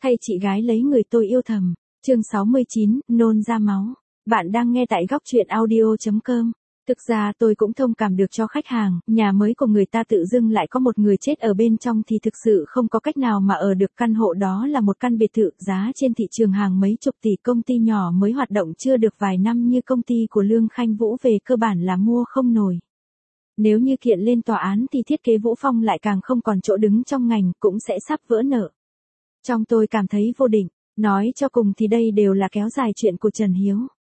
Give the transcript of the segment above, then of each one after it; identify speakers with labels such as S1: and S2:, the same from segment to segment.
S1: Thay chị gái lấy người tôi yêu thầm. Chương 69, nôn ra máu. Bạn đang nghe tại góc truyện audio.com. Thực ra tôi cũng thông cảm được cho khách hàng, nhà mới của người ta tự dưng lại có một người chết ở bên trong thì thực sự không có cách nào mà ở được. Căn hộ đó là một căn biệt thự giá trên thị trường hàng mấy chục tỷ, công ty nhỏ mới hoạt động chưa được vài năm như công ty của Lương Khanh Vũ về cơ bản là mua không nổi. Nếu như kiện lên tòa án thì thiết kế Vũ Phong lại càng không còn chỗ đứng trong ngành, cũng sẽ sắp vỡ nợ. Trong tôi cảm thấy vô định, nói cho cùng thì đây đều là kéo dài chuyện của Trần Hiếu.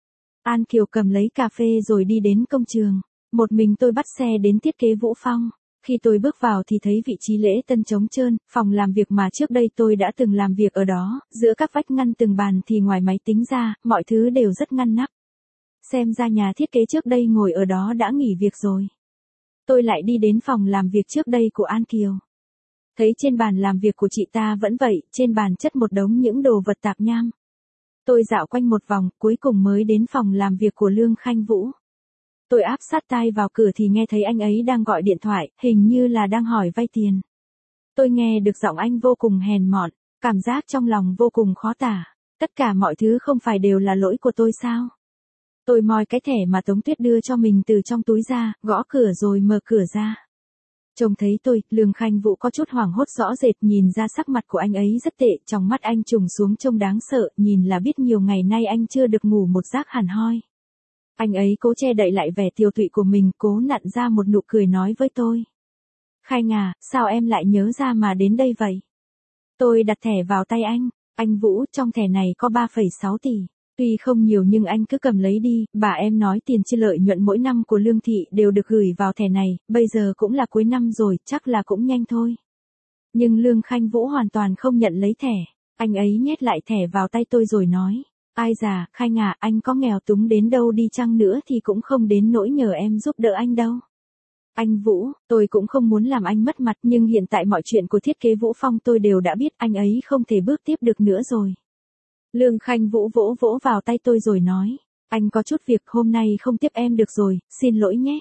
S1: An Kiều cầm lấy cà phê rồi đi đến công trường. Một mình tôi bắt xe đến thiết kế Vũ Phong. Khi tôi bước vào thì thấy vị trí lễ tân trống trơn, phòng làm việc mà trước đây tôi đã từng làm việc ở đó, giữa các vách ngăn từng bàn thì ngoài máy tính ra, mọi thứ đều rất ngăn nắp. Xem ra nhà thiết kế trước đây ngồi ở đó đã nghỉ việc rồi. Tôi lại đi đến phòng làm việc trước đây của An Kiều. Thấy trên bàn làm việc của chị ta vẫn vậy, trên bàn chất một đống những đồ vật tạp nham. Tôi dạo quanh một vòng, cuối cùng mới đến phòng làm việc của Lương Khanh Vũ. Tôi áp sát tai vào cửa thì nghe thấy anh ấy đang gọi điện thoại, hình như là đang hỏi vay tiền. Tôi nghe được giọng anh vô cùng hèn mọn, cảm giác trong lòng vô cùng khó tả. Tất cả mọi thứ không phải đều là lỗi của tôi sao? Tôi moi cái thẻ mà Tống Tuyết đưa cho mình từ trong túi ra, gõ cửa rồi mở cửa ra. Trông thấy tôi, Lương Khanh Vũ có chút hoảng hốt rõ rệt, nhìn ra sắc mặt của anh ấy rất tệ, trong mắt anh trùng xuống trông đáng sợ, nhìn là biết nhiều ngày nay anh chưa được ngủ một giấc hẳn hoi. Anh ấy cố che đậy lại vẻ tiêu tụy của mình, cố nặn ra một nụ cười nói với tôi. Khanh à, sao em lại nhớ ra mà đến đây vậy? Tôi đặt thẻ vào tay anh Vũ, trong thẻ này có 3,6 tỷ. Tuy không nhiều nhưng anh cứ cầm lấy đi, bà em nói tiền chia lợi nhuận mỗi năm của Lương Thị đều được gửi vào thẻ này, bây giờ cũng là cuối năm rồi, chắc là cũng nhanh thôi. Nhưng Lương Khanh Vũ hoàn toàn không nhận lấy thẻ, anh ấy nhét lại thẻ vào tay tôi rồi nói, ai già, Khanh à, anh có nghèo túng đến đâu đi chăng nữa thì cũng không đến nỗi nhờ em giúp đỡ anh đâu. Anh Vũ, tôi cũng không muốn làm anh mất mặt nhưng hiện tại mọi chuyện của thiết kế Vũ Phong tôi đều đã biết, anh ấy không thể bước tiếp được nữa rồi. Lương Khanh Vũ vỗ vỗ vào tay tôi rồi nói, anh có chút việc hôm nay không tiếp em được rồi, xin lỗi nhé.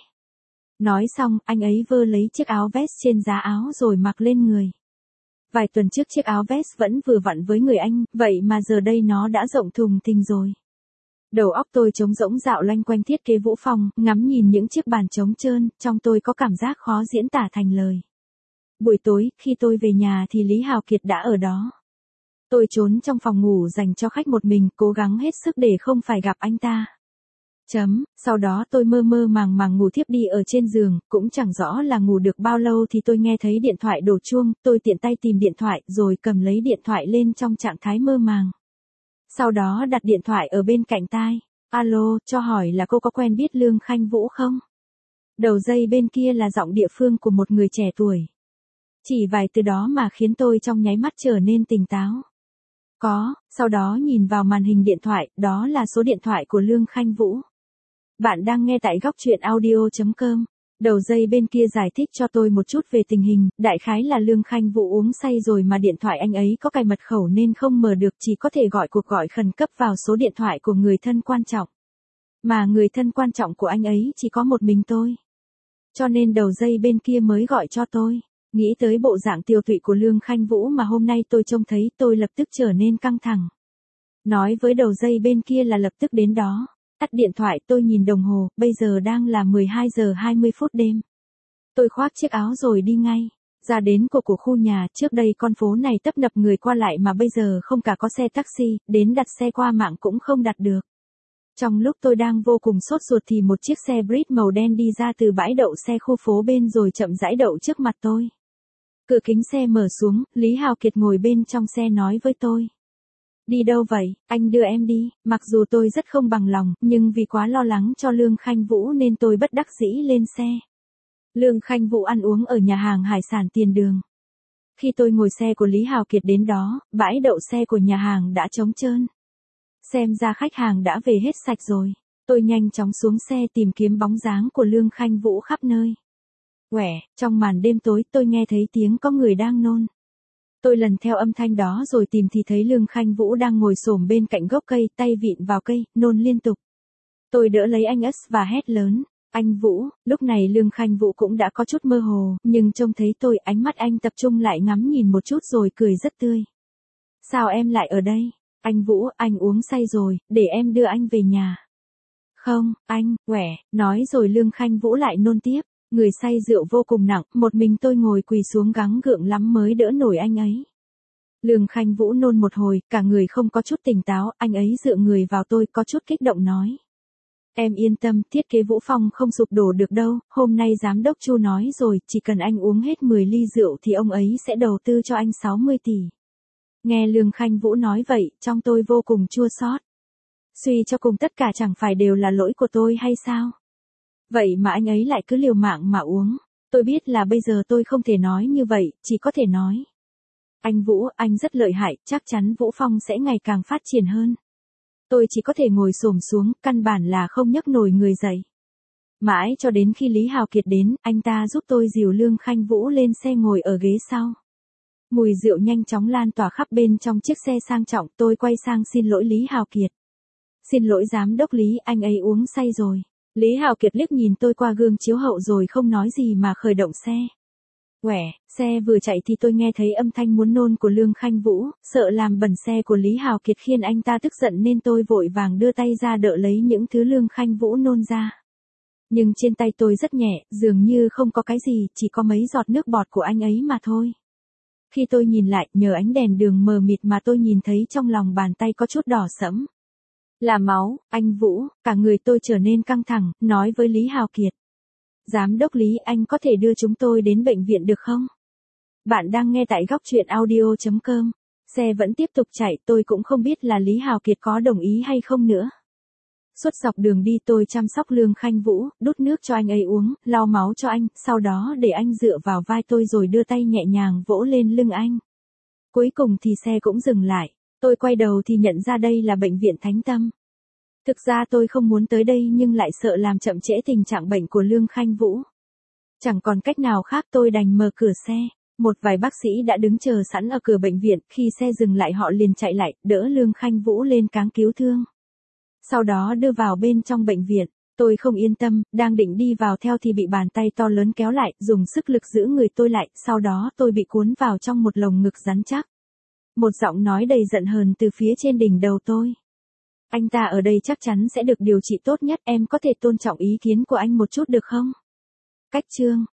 S1: Nói xong, anh ấy vơ lấy chiếc áo vest trên giá áo rồi mặc lên người. Vài tuần trước chiếc áo vest vẫn vừa vặn với người anh, vậy mà giờ đây nó đã rộng thùng thình rồi. Đầu óc tôi trống rỗng dạo loanh quanh thiết kế Vũ Phong, ngắm nhìn những chiếc bàn trống trơn, trong tôi có cảm giác khó diễn tả thành lời. Buổi tối, khi tôi về nhà thì Lý Hào Kiệt đã ở đó. Tôi trốn trong phòng ngủ dành cho khách một mình, cố gắng hết sức để không phải gặp anh ta. Sau đó tôi mơ mơ màng màng ngủ thiếp đi ở trên giường, cũng chẳng rõ là ngủ được bao lâu thì tôi nghe thấy điện thoại đổ chuông, tôi tiện tay tìm điện thoại rồi cầm lấy điện thoại lên trong trạng thái mơ màng. Sau đó đặt điện thoại ở bên cạnh tai. Alo, cho hỏi là cô có quen biết Lương Khanh Vũ không? Đầu dây bên kia là giọng địa phương của một người trẻ tuổi. Chỉ vài từ đó mà khiến tôi trong nháy mắt trở nên tỉnh táo. Có, sau đó nhìn vào màn hình điện thoại, đó là số điện thoại của Lương Khanh Vũ. Bạn đang nghe tại góc truyện audio.com. Đầu dây bên kia giải thích cho tôi một chút về tình hình, đại khái là Lương Khanh Vũ uống say rồi mà điện thoại anh ấy có cài mật khẩu nên không mở được, chỉ có thể gọi cuộc gọi khẩn cấp vào số điện thoại của người thân quan trọng. Mà người thân quan trọng của anh ấy chỉ có một mình tôi. Cho nên đầu dây bên kia mới gọi cho tôi. Nghĩ tới bộ dạng tiêu tụy của Lương Khanh Vũ mà hôm nay tôi trông thấy, tôi lập tức trở nên căng thẳng. Nói với đầu dây bên kia là lập tức đến đó. Tắt điện thoại, tôi nhìn đồng hồ, bây giờ đang là 12 giờ 20 phút đêm. Tôi khoác chiếc áo rồi đi ngay. Ra đến của khu nhà, trước đây con phố này tấp nập người qua lại mà bây giờ không cả có xe taxi, đến đặt xe qua mạng cũng không đặt được. Trong lúc tôi đang vô cùng sốt ruột thì một chiếc xe Brit màu đen đi ra từ bãi đậu xe khu phố bên rồi chậm rãi đậu trước mặt tôi. Cửa kính xe mở xuống, Lý Hào Kiệt ngồi bên trong xe nói với tôi. Đi đâu vậy, anh đưa em đi. Mặc dù tôi rất không bằng lòng, nhưng vì quá lo lắng cho Lương Khanh Vũ nên tôi bất đắc dĩ lên xe. Lương Khanh Vũ ăn uống ở nhà hàng hải sản Tiền Đường. Khi tôi ngồi xe của Lý Hào Kiệt đến đó, bãi đậu xe của nhà hàng đã trống trơn. Xem ra khách hàng đã về hết sạch rồi. Tôi nhanh chóng xuống xe tìm kiếm bóng dáng của Lương Khanh Vũ khắp nơi. Quẻ, trong màn đêm tối tôi nghe thấy tiếng có người đang nôn. Tôi lần theo âm thanh đó rồi tìm thì thấy Lương Khanh Vũ đang ngồi xổm bên cạnh gốc cây, tay vịn vào cây, nôn liên tục. Tôi đỡ lấy anh ất và hét lớn. Anh Vũ, lúc này Lương Khanh Vũ cũng đã có chút mơ hồ, nhưng trông thấy tôi, ánh mắt anh tập trung lại ngắm nhìn một chút rồi cười rất tươi. Sao em lại ở đây? Anh Vũ, anh uống say rồi, để em đưa anh về nhà. Không, anh, quẻ, nói rồi Lương Khanh Vũ lại nôn tiếp. Người say rượu vô cùng nặng, một mình tôi ngồi quỳ xuống gắng gượng lắm mới đỡ nổi anh ấy. Lương Khanh Vũ nôn một hồi, cả người không có chút tỉnh táo, anh ấy dựa người vào tôi có chút kích động nói. Em yên tâm, thiết kế Vũ Phong không sụp đổ được đâu, hôm nay giám đốc Chu nói rồi, chỉ cần anh uống hết 10 ly rượu thì ông ấy sẽ đầu tư cho anh 60 tỷ. Nghe Lương Khanh Vũ nói vậy, trong tôi vô cùng chua xót. Suy cho cùng tất cả chẳng phải đều là lỗi của tôi hay sao? Vậy mà anh ấy lại cứ liều mạng mà uống. Tôi biết là bây giờ tôi không thể nói như vậy, chỉ có thể nói. Anh Vũ, anh rất lợi hại, chắc chắn Vũ Phong sẽ ngày càng phát triển hơn. Tôi chỉ có thể ngồi xổm xuống, căn bản là không nhấc nổi người dậy. Mãi cho đến khi Lý Hào Kiệt đến, anh ta giúp tôi dìu Lương Khanh Vũ lên xe ngồi ở ghế sau. Mùi rượu nhanh chóng lan tỏa khắp bên trong chiếc xe sang trọng, tôi quay sang xin lỗi Lý Hào Kiệt. Xin lỗi giám đốc Lý, anh ấy uống say rồi. Lý Hào Kiệt liếc nhìn tôi qua gương chiếu hậu rồi không nói gì mà khởi động xe. Quẻ, xe vừa chạy thì tôi nghe thấy âm thanh muốn nôn của Lương Khanh Vũ, sợ làm bẩn xe của Lý Hào Kiệt khiến anh ta tức giận nên tôi vội vàng đưa tay ra đỡ lấy những thứ Lương Khanh Vũ nôn ra. Nhưng trên tay tôi rất nhẹ, dường như không có cái gì, chỉ có mấy giọt nước bọt của anh ấy mà thôi. Khi tôi nhìn lại, nhờ ánh đèn đường mờ mịt mà tôi nhìn thấy trong lòng bàn tay có chút đỏ sẫm. Là máu, anh Vũ, cả người tôi trở nên căng thẳng, nói với Lý Hào Kiệt. Giám đốc Lý, anh có thể đưa chúng tôi đến bệnh viện được không? Bạn đang nghe tại góc truyện audio.com. Xe vẫn tiếp tục chạy, tôi cũng không biết là Lý Hào Kiệt có đồng ý hay không nữa. Suốt dọc đường đi tôi chăm sóc Lương Khanh Vũ, đút nước cho anh ấy uống, lau máu cho anh, sau đó để anh dựa vào vai tôi rồi đưa tay nhẹ nhàng vỗ lên lưng anh. Cuối cùng thì xe cũng dừng lại, tôi quay đầu thì nhận ra đây là bệnh viện Thánh Tâm. Thực ra tôi không muốn tới đây nhưng lại sợ làm chậm trễ tình trạng bệnh của Lương Khanh Vũ. Chẳng còn cách nào khác tôi đành mở cửa xe. Một vài bác sĩ đã đứng chờ sẵn ở cửa bệnh viện, khi xe dừng lại họ liền chạy lại, đỡ Lương Khanh Vũ lên cáng cứu thương. Sau đó đưa vào bên trong bệnh viện, tôi không yên tâm, đang định đi vào theo thì bị bàn tay to lớn kéo lại, dùng sức lực giữ người tôi lại, sau đó tôi bị cuốn vào trong một lồng ngực rắn chắc. Một giọng nói đầy giận hờn từ phía trên đỉnh đầu tôi. Anh ta ở đây chắc chắn sẽ được điều trị tốt nhất, em có thể tôn trọng ý kiến của anh một chút được không? Cách chương